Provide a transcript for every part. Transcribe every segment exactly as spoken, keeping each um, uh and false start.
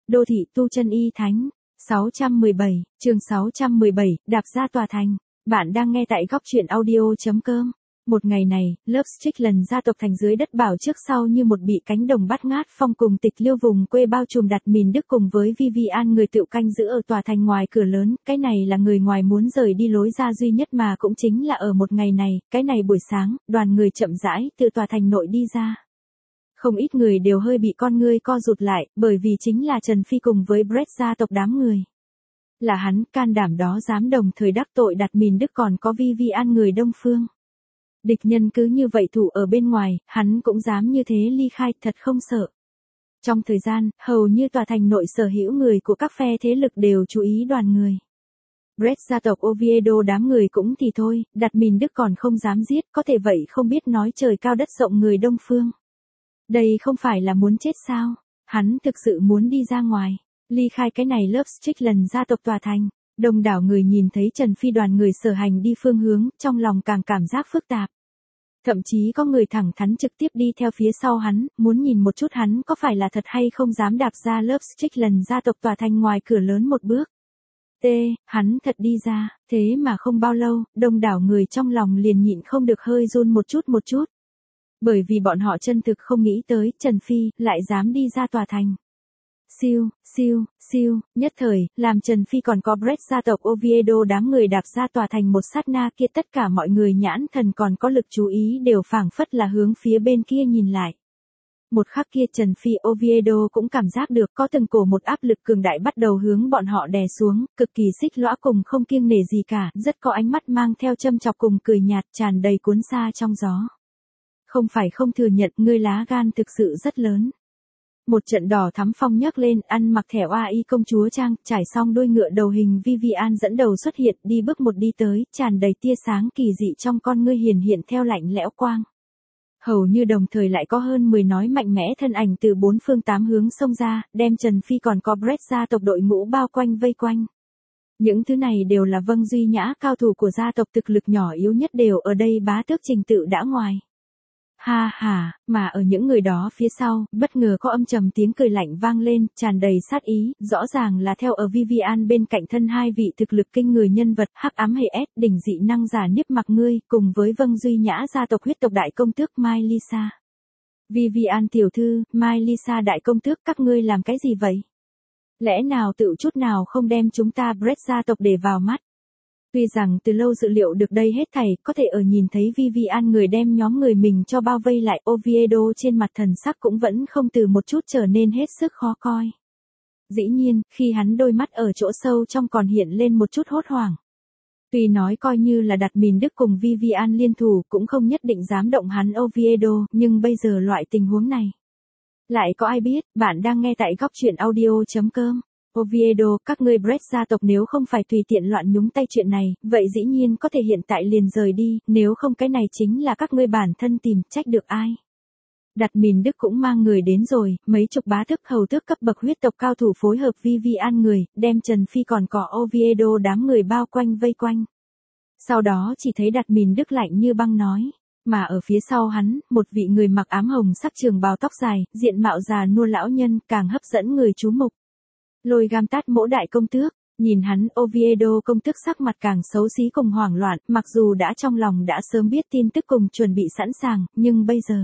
Đô thị tu chân y thánh. sáu trăm mười bảy, chương sáu trăm mười bảy, đạp ra tòa thành. Bạn đang nghe tại góc truyện audio.com. Một ngày này, lớp Strickland gia tộc thành dưới đất bảo trước sau như một bị cánh đồng bát ngát phong cùng tịch liêu vùng quê bao trùm đặt mìn Đức cùng với Vivian người tựu canh giữ ở tòa thành ngoài cửa lớn. Cái này là người ngoài muốn rời đi lối ra duy nhất mà cũng chính là ở một ngày này, cái này buổi sáng, đoàn người chậm rãi từ tòa thành nội đi ra. Không ít người đều hơi bị con ngươi co rụt lại, bởi vì chính là Trần Phi cùng với Brett gia tộc đám người. Là hắn, can đảm đó dám đồng thời đắc tội đặt mìn Đức còn có Vivian người Đông Phương. Địch nhân cứ như vậy thủ ở bên ngoài, hắn cũng dám như thế ly khai, thật không sợ. Trong thời gian, hầu như tòa thành nội sở hữu người của các phe thế lực đều chú ý đoàn người. Brett gia tộc Oviedo đám người cũng thì thôi, đặt mìn Đức còn không dám giết, có thể vậy không biết nói trời cao đất rộng người Đông Phương. Đây không phải là muốn chết sao? Hắn thực sự muốn đi ra ngoài, ly khai cái này lớp Strickland gia tộc tòa thành. Đông đảo người nhìn thấy Trần Phi đoàn người sở hành đi phương hướng, trong lòng càng cảm giác phức tạp. Thậm chí có người thẳng thắn trực tiếp đi theo phía sau hắn, muốn nhìn một chút hắn có phải là thật hay không dám đạp ra lớp Strickland gia tộc tòa thành ngoài cửa lớn một bước. T, hắn thật đi ra, thế mà không bao lâu, đông đảo người trong lòng liền nhịn không được hơi run một chút một chút. Bởi vì bọn họ chân thực không nghĩ tới, Trần Phi, lại dám đi ra tòa thành. Siêu, siêu, siêu, nhất thời, làm Trần Phi còn có Brett gia tộc Oviedo đám người đạp ra tòa thành một sát na kia, tất cả mọi người nhãn thần còn có lực chú ý đều phảng phất là hướng phía bên kia nhìn lại. Một khắc kia Trần Phi Oviedo cũng cảm giác được có từng cổ một áp lực cường đại bắt đầu hướng bọn họ đè xuống, cực kỳ xích lõa cùng không kiêng nể gì cả, rất có ánh mắt mang theo châm chọc cùng cười nhạt tràn đầy cuốn xa trong gió. Không phải không thừa nhận, ngươi lá gan thực sự rất lớn. Một trận đỏ thắm phong nhấc lên, ăn mặc thẻ oa y công chúa trang, trải xong đuôi ngựa đầu hình Vivian dẫn đầu xuất hiện, đi bước một đi tới, tràn đầy tia sáng kỳ dị trong con ngươi hiển hiện theo lạnh lẽo quang. Hầu như đồng thời lại có hơn mười nói mạnh mẽ thân ảnh từ bốn phương tám hướng xông ra, đem Trần Phi còn có Brett gia tộc đội ngũ bao quanh vây quanh. Những thứ này đều là vâng duy nhã cao thủ của gia tộc, thực lực nhỏ yếu nhất đều ở đây bá tước trình tự đã ngoài. Ha ha, mà ở những người đó phía sau, bất ngờ có âm trầm tiếng cười lạnh vang lên, tràn đầy sát ý, rõ ràng là theo ở Vivian bên cạnh thân hai vị thực lực kinh người nhân vật, hắc ám hệ S, đỉnh dị năng giả Niếp Mặc Ngươi, cùng với vâng duy nhã gia tộc huyết tộc đại công tước Mai Lisa. Vivian tiểu thư, Mai Lisa đại công tước, các ngươi làm cái gì vậy? Lẽ nào tự chút nào không đem chúng ta Brett gia tộc để vào mắt? Tuy rằng từ lâu dự liệu được đây hết thảy, có thể ở nhìn thấy Vivian người đem nhóm người mình cho bao vây lại, Oviedo trên mặt thần sắc cũng vẫn không từ một chút trở nên hết sức khó coi. Dĩ nhiên, khi hắn đôi mắt ở chỗ sâu trong còn hiện lên một chút hốt hoảng. Tuy nói coi như là đặt mìn Đức cùng Vivian liên thủ cũng không nhất định dám động hắn Oviedo, nhưng bây giờ loại tình huống này. Lại có ai biết, bạn đang nghe tại góc truyện audio.com. Oviedo, các ngươi Brett gia tộc nếu không phải tùy tiện loạn nhúng tay chuyện này, vậy dĩ nhiên có thể hiện tại liền rời đi, nếu không cái này chính là các ngươi bản thân tìm, trách được ai. Đặt mìn Đức cũng mang người đến rồi, mấy chục bá tước hầu tước cấp bậc huyết tộc cao thủ phối hợp Vivian người, đem Trần Phi còn có Oviedo đám người bao quanh vây quanh. Sau đó chỉ thấy đặt mìn Đức lạnh như băng nói. Mà ở phía sau hắn, một vị người mặc ám hồng sắc trường bào tóc dài, diện mạo già nua lão nhân, càng hấp dẫn người chú mục. Lôi Gam Tát mỗ đại công tước, nhìn hắn Oviedo công tước sắc mặt càng xấu xí cùng hoảng loạn, mặc dù đã trong lòng đã sớm biết tin tức cùng chuẩn bị sẵn sàng, nhưng bây giờ.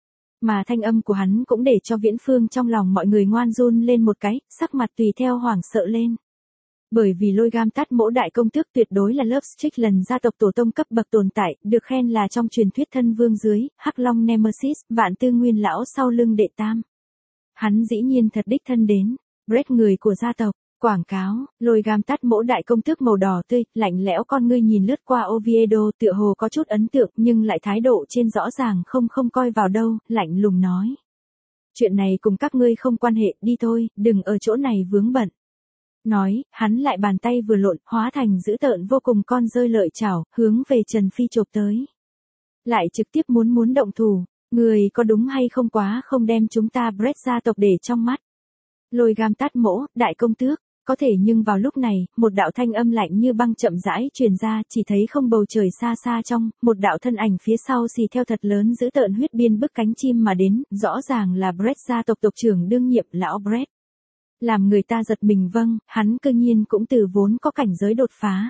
Mà thanh âm của hắn cũng để cho viễn phương trong lòng mọi người ngoan run lên một cái, sắc mặt tùy theo hoảng sợ lên. Bởi vì Lôi Gam Tát mỗ đại công tước tuyệt đối là lớp Strickland gia tộc tổ tông cấp bậc tồn tại, được khen là trong truyền thuyết thân vương dưới, Hắc Long Nemesis, vạn tư nguyên lão sau lưng đệ tam. Hắn dĩ nhiên thật đích thân đến. Brett người của gia tộc, quảng cáo, Lôi Gam Tát mỗ đại công tước màu đỏ tươi, lạnh lẽo con ngươi nhìn lướt qua Oviedo tựa hồ có chút ấn tượng nhưng lại thái độ trên rõ ràng không không coi vào đâu, lạnh lùng nói. Chuyện này cùng các ngươi không quan hệ, đi thôi, đừng ở chỗ này vướng bận. Nói, hắn lại bàn tay vừa lộn, hóa thành dữ tợn vô cùng con rơi lợi chảo, hướng về Trần Phi chộp tới. Lại trực tiếp muốn muốn động thủ, người có đúng hay không quá không đem chúng ta Brett gia tộc để trong mắt. Lôi Gam Tát mỗ, đại công tước, có thể nhưng vào lúc này, một đạo thanh âm lạnh như băng chậm rãi truyền ra, chỉ thấy không bầu trời xa xa trong, một đạo thân ảnh phía sau xì theo thật lớn giữ tợn huyết biên bức cánh chim mà đến, rõ ràng là Brett gia tộc tộc trưởng đương nhiệm lão Brett. Làm người ta giật mình vâng, hắn cư nhiên cũng từ vốn có cảnh giới đột phá.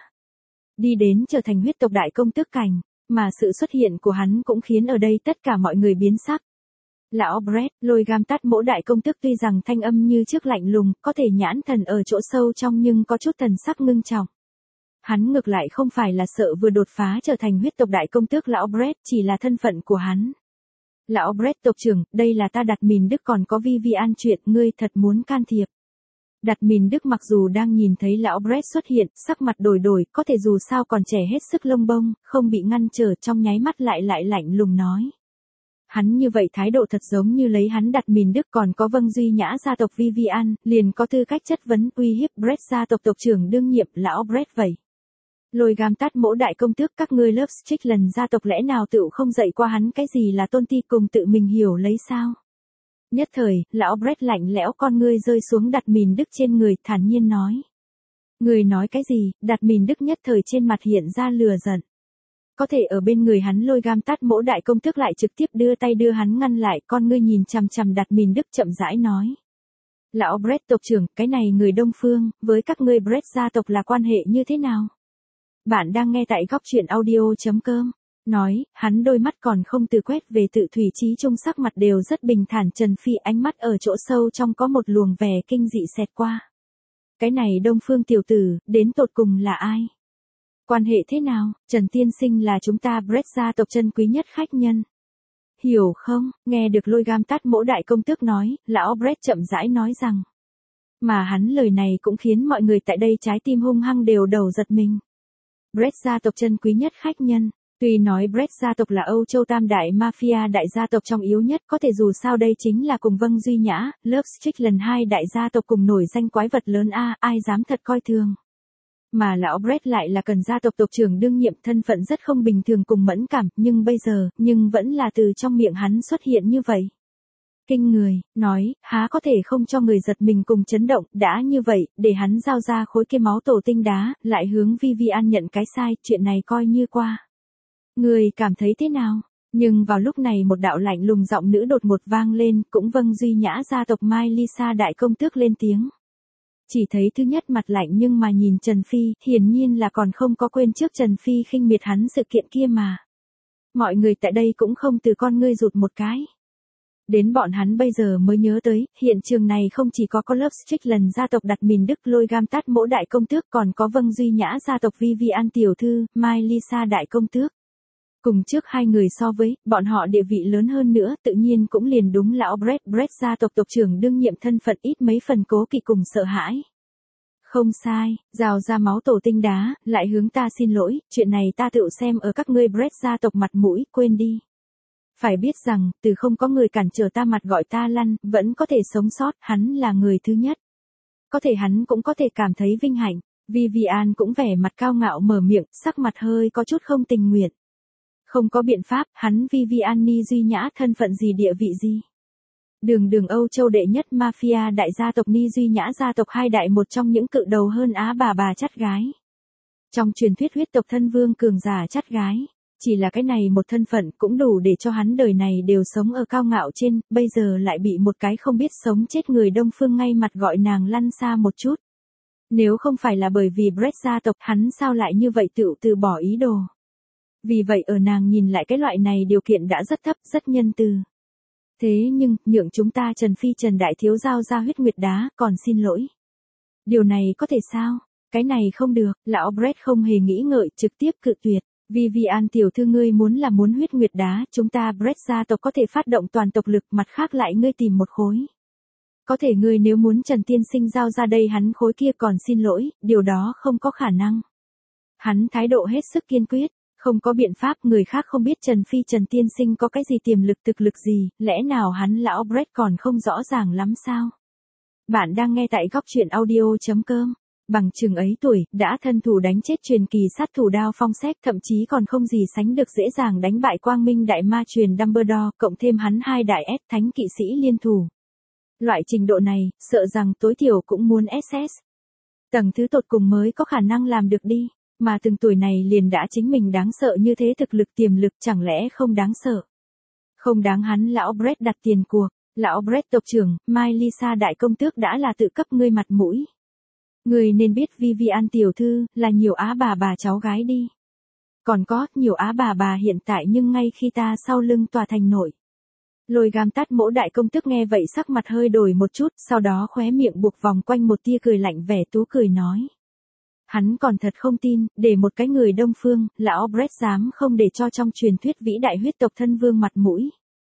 Đi đến trở thành huyết tộc đại công tước cảnh, mà sự xuất hiện của hắn cũng khiến ở đây tất cả mọi người biến sắc. Lão Brett, lôi gam tát mỗ đại công tước tuy rằng thanh âm như trước lạnh lùng, có thể nhãn thần ở chỗ sâu trong nhưng có chút thần sắc ngưng trọng. Hắn ngược lại không phải là sợ vừa đột phá trở thành huyết tộc đại công tước lão Brett, chỉ là thân phận của hắn. Lão Brett tộc trưởng, đây là ta Đặt Mìn Đức còn có Vivian chuyện, ngươi thật muốn can thiệp. Đặt Mìn Đức mặc dù đang nhìn thấy lão Brett xuất hiện, sắc mặt đổi đổi, có thể dù sao còn trẻ hết sức lông bông, không bị ngăn trở, trong nháy mắt lại lại lạnh lùng nói. Hắn như vậy thái độ thật giống như lấy hắn Đặt Mìn Đức còn có Vâng Duy Nhã gia tộc Vivian, liền có tư cách chất vấn uy hiếp Brett gia tộc tộc trưởng đương nhiệm lão Brett vậy. Lôi gam tát mỗ đại công tước, các ngươi Love Strickland gia tộc lẽ nào tự không dạy qua hắn cái gì là tôn ti cùng tự mình hiểu lấy sao? Nhất thời, lão Brett lạnh lẽo con ngươi rơi xuống Đặt Mìn Đức trên người, thản nhiên nói. Người nói cái gì? Đặt Mìn Đức nhất thời trên mặt hiện ra lừa giận. Có thể ở bên người hắn lôi gam tát mỗ đại công tước lại trực tiếp đưa tay đưa hắn ngăn lại, con ngươi nhìn chằm chằm Đặt Mìn Đức chậm rãi nói. Lão Brett tộc trưởng, cái này người Đông Phương, với các ngươi Brett gia tộc là quan hệ như thế nào? Bạn đang nghe tại góc truyện audio.com. Nói, hắn đôi mắt còn không từ quét về tự thủy trí trung, sắc mặt đều rất bình thản. Trần Phi ánh mắt ở chỗ sâu trong có một luồng vẻ kinh dị xẹt qua. Cái này Đông Phương tiểu tử, đến tột cùng là ai? Quan hệ thế nào? Trần tiên sinh là chúng ta Brett gia tộc chân quý nhất khách nhân. Hiểu không? Nghe được lôi gam tát mỗ đại công tước nói, lão Brett chậm rãi nói rằng. Mà hắn lời này cũng khiến mọi người tại đây trái tim hung hăng đều đầu giật mình. Brett gia tộc chân quý nhất khách nhân. Tuy nói Brett gia tộc là Âu Châu tam đại mafia đại gia tộc trong yếu nhất, có thể dù sao đây chính là cùng Vâng Duy Nhã, Love Strickland hai đại gia tộc cùng nổi danh quái vật lớn a, ai dám thật coi thường. Mà lão Brett lại là cần gia tộc tộc trưởng đương nhiệm, thân phận rất không bình thường cùng mẫn cảm, nhưng bây giờ, nhưng vẫn là từ trong miệng hắn xuất hiện như vậy. Kinh người, nói, há có thể không cho người giật mình cùng chấn động, đã như vậy, để hắn giao ra khối kia máu tổ tinh đá, lại hướng Vivian nhận cái sai, chuyện này coi như qua. Người cảm thấy thế nào? Nhưng vào lúc này một đạo lạnh lùng giọng nữ đột ngột vang lên, cũng Vâng Duy Nhã gia tộc Mai Lisa đại công tước lên tiếng. Chỉ thấy thứ nhất mặt lạnh nhưng mà nhìn Trần Phi, hiển nhiên là còn không có quên trước Trần Phi khinh miệt hắn sự kiện kia mà. Mọi người tại đây cũng không từ con ngươi rụt một cái. Đến bọn hắn bây giờ mới nhớ tới, hiện trường này không chỉ có có Love Strickland gia tộc Đặt Mìn Đức lôi gam tát mỗ đại công tước, còn có Vâng Duy Nhã gia tộc Vivian tiểu thư, Mai Lisa đại công tước. Cùng trước hai người so với, bọn họ địa vị lớn hơn nữa, tự nhiên cũng liền đúng lão Brett Brett gia tộc tộc trưởng đương nhiệm thân phận ít mấy phần cố kỵ cùng sợ hãi. Không sai, rào ra máu tổ tinh đá, lại hướng ta xin lỗi, chuyện này ta tự xem ở các ngươi Brett gia tộc mặt mũi, quên đi. Phải biết rằng, từ không có người cản trở ta mặt gọi ta lăn, vẫn có thể sống sót, hắn là người thứ nhất. Có thể hắn cũng có thể cảm thấy vinh hạnh. Vivian cũng vẻ mặt cao ngạo mở miệng, sắc mặt hơi có chút không tình nguyện. Không có biện pháp, hắn Vivian Ni Duy Nhã thân phận gì địa vị gì. Đường đường Âu Châu đệ nhất mafia đại gia tộc Ni Duy Nhã gia tộc hai đại một trong những cự đầu hơn Á bà bà chắt gái. Trong truyền thuyết huyết tộc thân vương cường giả chắt gái. Chỉ là cái này một thân phận cũng đủ để cho hắn đời này đều sống ở cao ngạo trên, bây giờ lại bị một cái không biết sống chết người Đông Phương ngay mặt gọi nàng lăn xa một chút. Nếu không phải là bởi vì Brett gia tộc, hắn sao lại như vậy tự từ bỏ ý đồ. Vì vậy ở nàng nhìn lại cái loại này điều kiện đã rất thấp, rất nhân từ. Thế nhưng, nhượng chúng ta Trần Phi Trần Đại Thiếu giao ra huyết nguyệt đá, còn xin lỗi. Điều này có thể sao? Cái này không được, lão Brett không hề nghĩ ngợi, trực tiếp cự tuyệt. Vivian tiểu thư ngươi muốn là muốn huyết nguyệt đá, chúng ta Brett gia tộc có thể phát động toàn tộc lực, mặt khác lại ngươi tìm một khối. Có thể ngươi nếu muốn Trần tiên sinh giao ra đây hắn khối kia còn xin lỗi, điều đó không có khả năng. Hắn thái độ hết sức kiên quyết, không có biện pháp, người khác không biết Trần Phi Trần tiên sinh có cái gì tiềm lực thực lực gì, lẽ nào hắn lão Brett còn không rõ ràng lắm sao? Bạn đang nghe tại góc truyện audio.com. Bằng chừng ấy tuổi, đã thân thủ đánh chết truyền kỳ sát thủ Đao Phong Xét, thậm chí còn không gì sánh được dễ dàng đánh bại Quang Minh đại ma truyền Dumbledore, cộng thêm hắn hai đại S thánh kỵ sĩ liên thủ. Loại trình độ này, sợ rằng tối thiểu cũng muốn ét ét. Tầng thứ tột cùng mới có khả năng làm được đi, mà từng tuổi này liền đã chính mình đáng sợ như thế, thực lực tiềm lực chẳng lẽ không đáng sợ. Không đáng hắn lão Brett đặt tiền cuộc. Lão Brett tộc trưởng, Mai Lisa đại công tước đã là tự cấp ngươi mặt mũi. Ngươi nên biết Vivian tiểu thư, là nhiều á bà bà cháu gái đi. Còn có, nhiều á bà bà hiện tại nhưng ngay khi ta sau lưng tòa thành nổi. Lôi gam tát mỗ đại công tước nghe vậy sắc mặt hơi đổi một chút, sau đó khóe miệng buộc vòng quanh một tia cười lạnh vẻ tú cười nói. Hắn còn thật không tin, để một cái người đông phương, lão Brett dám không để cho trong truyền thuyết vĩ đại huyết tộc thân vương mặt mũi.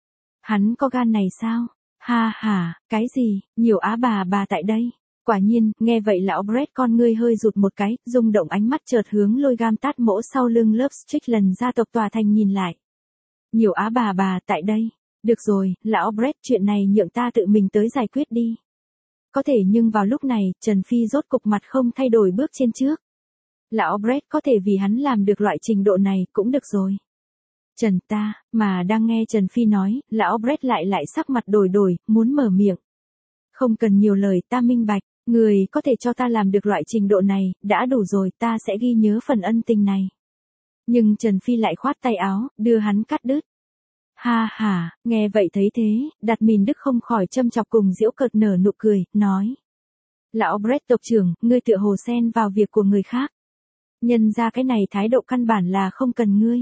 Hắn có gan này sao? Ha ha, cái gì, nhiều á bà bà tại đây. Quả nhiên, nghe vậy lão Brett con ngươi hơi rụt một cái, rung động ánh mắt chợt hướng lôi gam tát mỗ sau lưng lớp Strickland gia tộc tòa thành nhìn lại. Nhiều á bà bà tại đây. Được rồi, lão Brett chuyện này nhượng ta tự mình tới giải quyết đi. Có thể nhưng vào lúc này, Trần Phi rốt cục mặt không thay đổi bước trên trước. Lão Brett có thể vì hắn làm được loại trình độ này cũng được rồi. Trần ta, mà đang nghe Trần Phi nói, lão Brett lại lại sắc mặt đổi đổi, muốn mở miệng. Không cần nhiều lời ta minh bạch, người có thể cho ta làm được loại trình độ này, đã đủ rồi ta sẽ ghi nhớ phần ân tình này. Nhưng Trần Phi lại khoát tay áo, đưa hắn cắt đứt. Ha ha, nghe vậy thấy thế, Đạt Mìn Đức không khỏi châm chọc cùng giễu cợt nở nụ cười, nói. Lão Brett tộc trưởng, ngươi tựa hồ xen vào việc của người khác. Nhân ra cái này thái độ căn bản là không cần ngươi.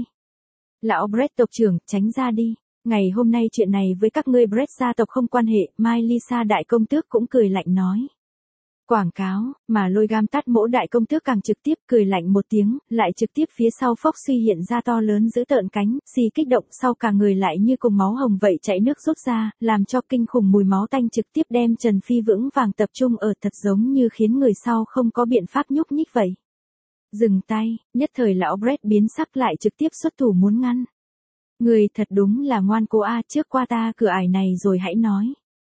Lão Brett tộc trưởng, tránh ra đi. Ngày hôm nay chuyện này với các ngươi Brett gia tộc không quan hệ, Mai Lisa đại công tước cũng cười lạnh nói. Quảng cáo, mà lôi gam tát mỗ đại công tước càng trực tiếp cười lạnh một tiếng, lại trực tiếp phía sau phốc suy hiện ra to lớn giữ tợn cánh, xì kích động sau cả người lại như cùng máu hồng vậy chảy nước rút ra, làm cho kinh khủng mùi máu tanh trực tiếp đem Trần Phi vững vàng tập trung ở thật giống như khiến người sau không có biện pháp nhúc nhích vậy. Dừng tay, nhất thời lão Brett biến sắc lại trực tiếp xuất thủ muốn ngăn. Người thật đúng là ngoan cố a, trước qua ta cửa ải này rồi hãy nói.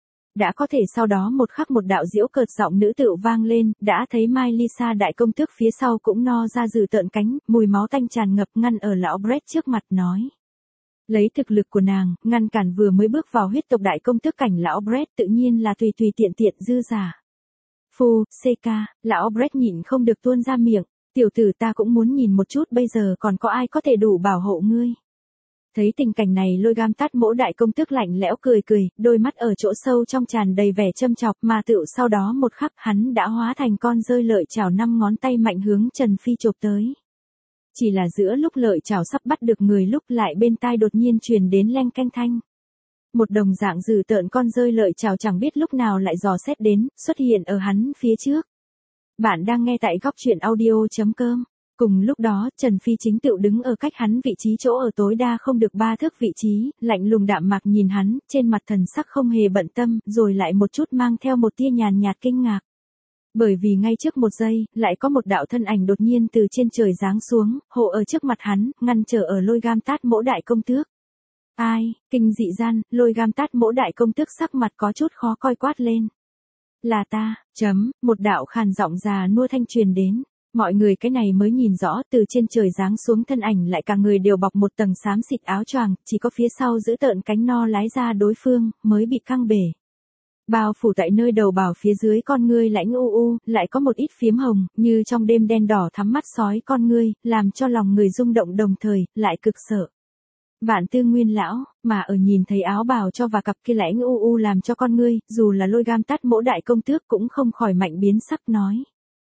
Đã có thể sau đó một khắc một đạo diễu cợt giọng nữ tự vang lên, đã thấy Mai Lisa đại công tước phía sau cũng no ra dừ tợn cánh, mùi máu tanh tràn ngập ngăn ở lão Brett trước mặt nói. Lấy thực lực của nàng, ngăn cản vừa mới bước vào huyết tộc đại công tước cảnh lão Brett tự nhiên là tùy tùy tiện tiện dư giả. Phu, xê ca, lão Brett nhịn không được tuôn ra miệng, tiểu tử ta cũng muốn nhìn một chút bây giờ còn có ai có thể đủ bảo hộ ngươi. Thấy tình cảnh này lôi gam tát mỗ đại công tước lạnh lẽo cười cười, đôi mắt ở chỗ sâu trong tràn đầy vẻ châm chọc mà tựu sau đó một khắc hắn đã hóa thành con rơi lợi chảo năm ngón tay mạnh hướng Trần Phi chộp tới. Chỉ là giữa lúc lợi chảo sắp bắt được người lúc lại bên tai đột nhiên truyền đến leng canh thanh. Một đồng dạng dữ tợn con rơi lợi chảo chẳng biết lúc nào lại dò xét đến, xuất hiện ở hắn phía trước. Bạn đang nghe tại góc truyện audio chấm com. Cùng lúc đó, Trần Phi chính tự đứng ở cách hắn vị trí chỗ ở tối đa không được ba thước vị trí, lạnh lùng đạm mạc nhìn hắn, trên mặt thần sắc không hề bận tâm, rồi lại một chút mang theo một tia nhàn nhạt kinh ngạc. Bởi vì ngay trước một giây, lại có một đạo thân ảnh đột nhiên từ trên trời giáng xuống, hộ ở trước mặt hắn, ngăn trở ở lôi gam tát mỗ đại công tước. Ai, kinh dị gian, lôi gam tát mỗ đại công tước sắc mặt có chút khó coi quát lên. Là ta, chấm, một đạo khàn giọng già nua thanh truyền đến. Mọi người cái này mới nhìn rõ từ trên trời giáng xuống thân ảnh lại cả người đều bọc một tầng xám xịt áo choàng, chỉ có phía sau giữ tợn cánh no lái ra đối phương, mới bị căng bể. Bao phủ tại nơi đầu bảo phía dưới con ngươi lãnh u u, lại có một ít phiếm hồng, như trong đêm đen đỏ thắm mắt sói con ngươi, làm cho lòng người rung động đồng thời, lại cực sợ. Vạn Tư Nguyên lão, mà ở nhìn thấy áo bào cho và cặp kia lãnh u u làm cho con ngươi, dù là lôi gam tát mỗ đại công tước cũng không khỏi mạnh biến sắc nói.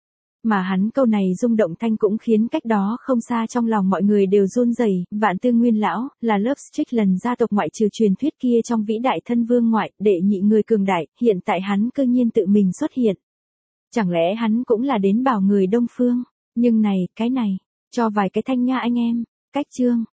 Mà hắn câu này rung động thanh cũng khiến cách đó không xa trong lòng mọi người đều run rẩy. Vạn Tư Nguyên lão, là lớp Strickland gia tộc ngoại trừ truyền thuyết kia trong vĩ đại thân vương ngoại, đệ nhị người cường đại, hiện tại hắn cơ nhiên tự mình xuất hiện. Chẳng lẽ hắn cũng là đến bảo người đông phương, nhưng này, cái này, cho vài cái thanh nha anh em, cách chương.